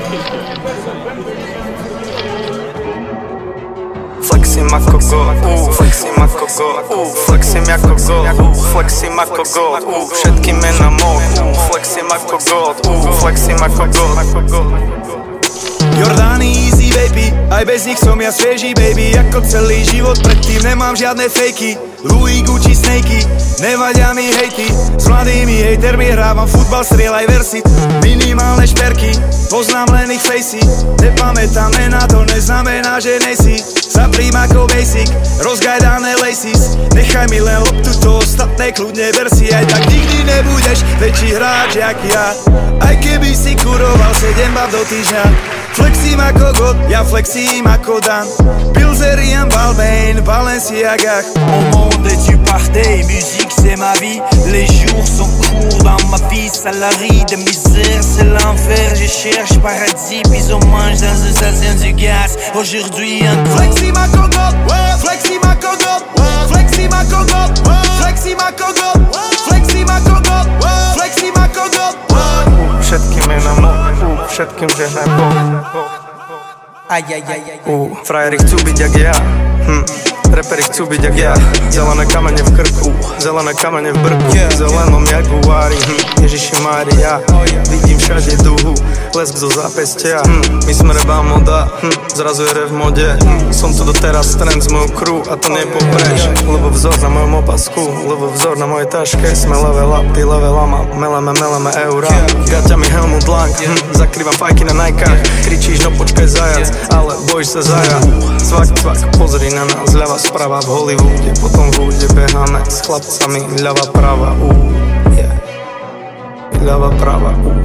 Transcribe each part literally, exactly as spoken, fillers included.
Flexím ako God, uh, flexím ako God, uh, flexím ako God, uh, flexím ako God, uh, všetky mená môj, uh, flexím ako God, uh, flexím ako God. Jordány easy baby, aj bez nich som ja svieži baby. Ako celý život predtým nemám žiadne fejky. Louis, Gucci, snakey, nevadia mi hejty. S mladými hejtermi hrávam futbal, strieľaj versi. Minimálne šperky, poznám len ich fejsy. Nepamätám mená, to neznamená, že nejsi. Zaprím ako basic, rozgajdané laces. Nechaj mi len loptu, to ostatné kľudne ver si. Aj tak nikdy nebudeš väčší hráč jak ja. Aj keby si kuroval sedem bab do týždňa. Flexím ako God, ja flexím ako Dan. Pilzerian, Balmain, Balenciaga. Au monde tu partais, musique c'est ma vie. Les jours sont courts dans ma vie. Salarié de misère, c'est l'enfer. Je cherche paradis, puis on mange dans une station du gaz. Aujourd'hui un flexím ako God, flexím ako God, flexím ako God, flexím ako God, flexím ako God, flexím ako God. Všetkým mená môj, uh, všetkým žehnaj Boh. Aj, aj, aj, aj, uh, frajeri chcú byť jak ja, hm. Reperi chcú byť jak ja. Zelené kamene v krku, zelené kamene v brku, zelenom jaguári, hm. Ježiši Mária, vidím všade duhu, lesk zo zápestia, hm. My sme rebá moda, hm. Zrazu je rev v mode, hm. Som tu doteraz trend z mojou crew a to nie popreš. Lebo vzor na mojom opasku, lebo vzor na mojej taške. Sme level up, ty level ama, meleme, meleme eura. Gaťami Helmut Lang, hm. Zakrývam fajky na Nikách. Kričíš, no počkaj zajac, ale bojíš sa zaja. Cvak, cvak, pozri na nás, ľava sprava v Hollywoode, potom v húde beháme s chlapcami, ľava prava, uh, yeah. Ľava prava, uh.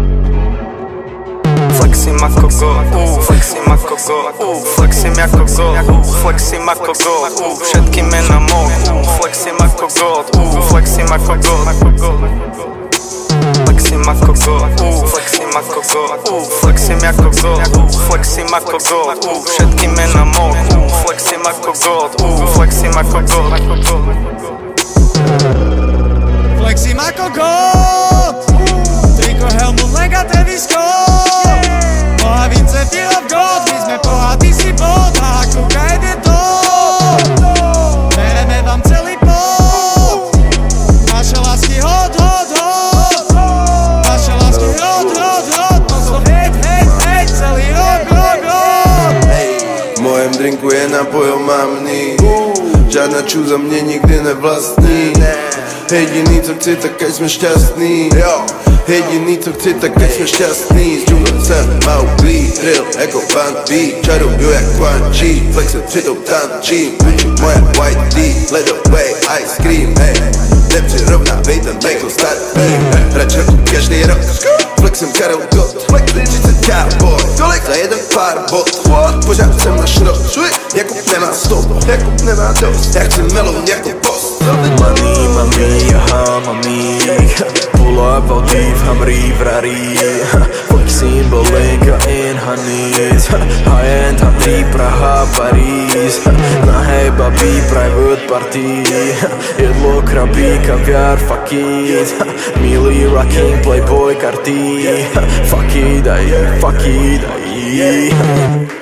Flexím ako God, uh, flexím ako God, uh, flexím ako God, uh, flexím ako God, uh, všetky mená môj, uh, flexím ako God, uh, flexím ako God. Flexím ako God, uh, flexím ako God, uh, flexím ako God, uh, flexím ako God, uh, všetky mená môj, uh, flexím ako God, uh, flexím ako God. Flexím ako God, triko Helmut Lang a Travis Scott. Nohavice Philip God, my sme bohatí si bod a kúkaj je to. Bereme vám celý pot, naše lásky hod, hod, hod. Naše lásky hod, hod, hod. No so hejt, hejt, hejt, celý rok, rok, rok. V mojem drinku je nápojom mamný, žiadna čúza mne nikdy nevlastní. Jediný, co chci, tak keď sme šťastní. Jediný, co chci, tak keď sme šťastní. Z džungle sem mau být, real jako Van B. Čaruju jak Quan Chi, flexem přitom tančím. Bitch, moja white tee, ledovej ice cream, hey. Nepřirovnávej ten Michael Starkey. Hračku každý rok, flexem Karel Gott. třicet cowboy, tolik za jeden pár bot. Pořád jsem na šrot, Jakub nemá stop, Jakub nemá dost. Já chci meloun jako post. Money, mami, aha, mami. Pull up, I'll leave, Humvee, Ferrari. Flexing, Bolenka in Hanis. High-end, Hatý, Praha, Paris. Nahej, babi, private party. Jedlo, krabí, kaviár, fuck it. Milý, rocking, playboy, karty. Fuck it, aj, fuck it, aj.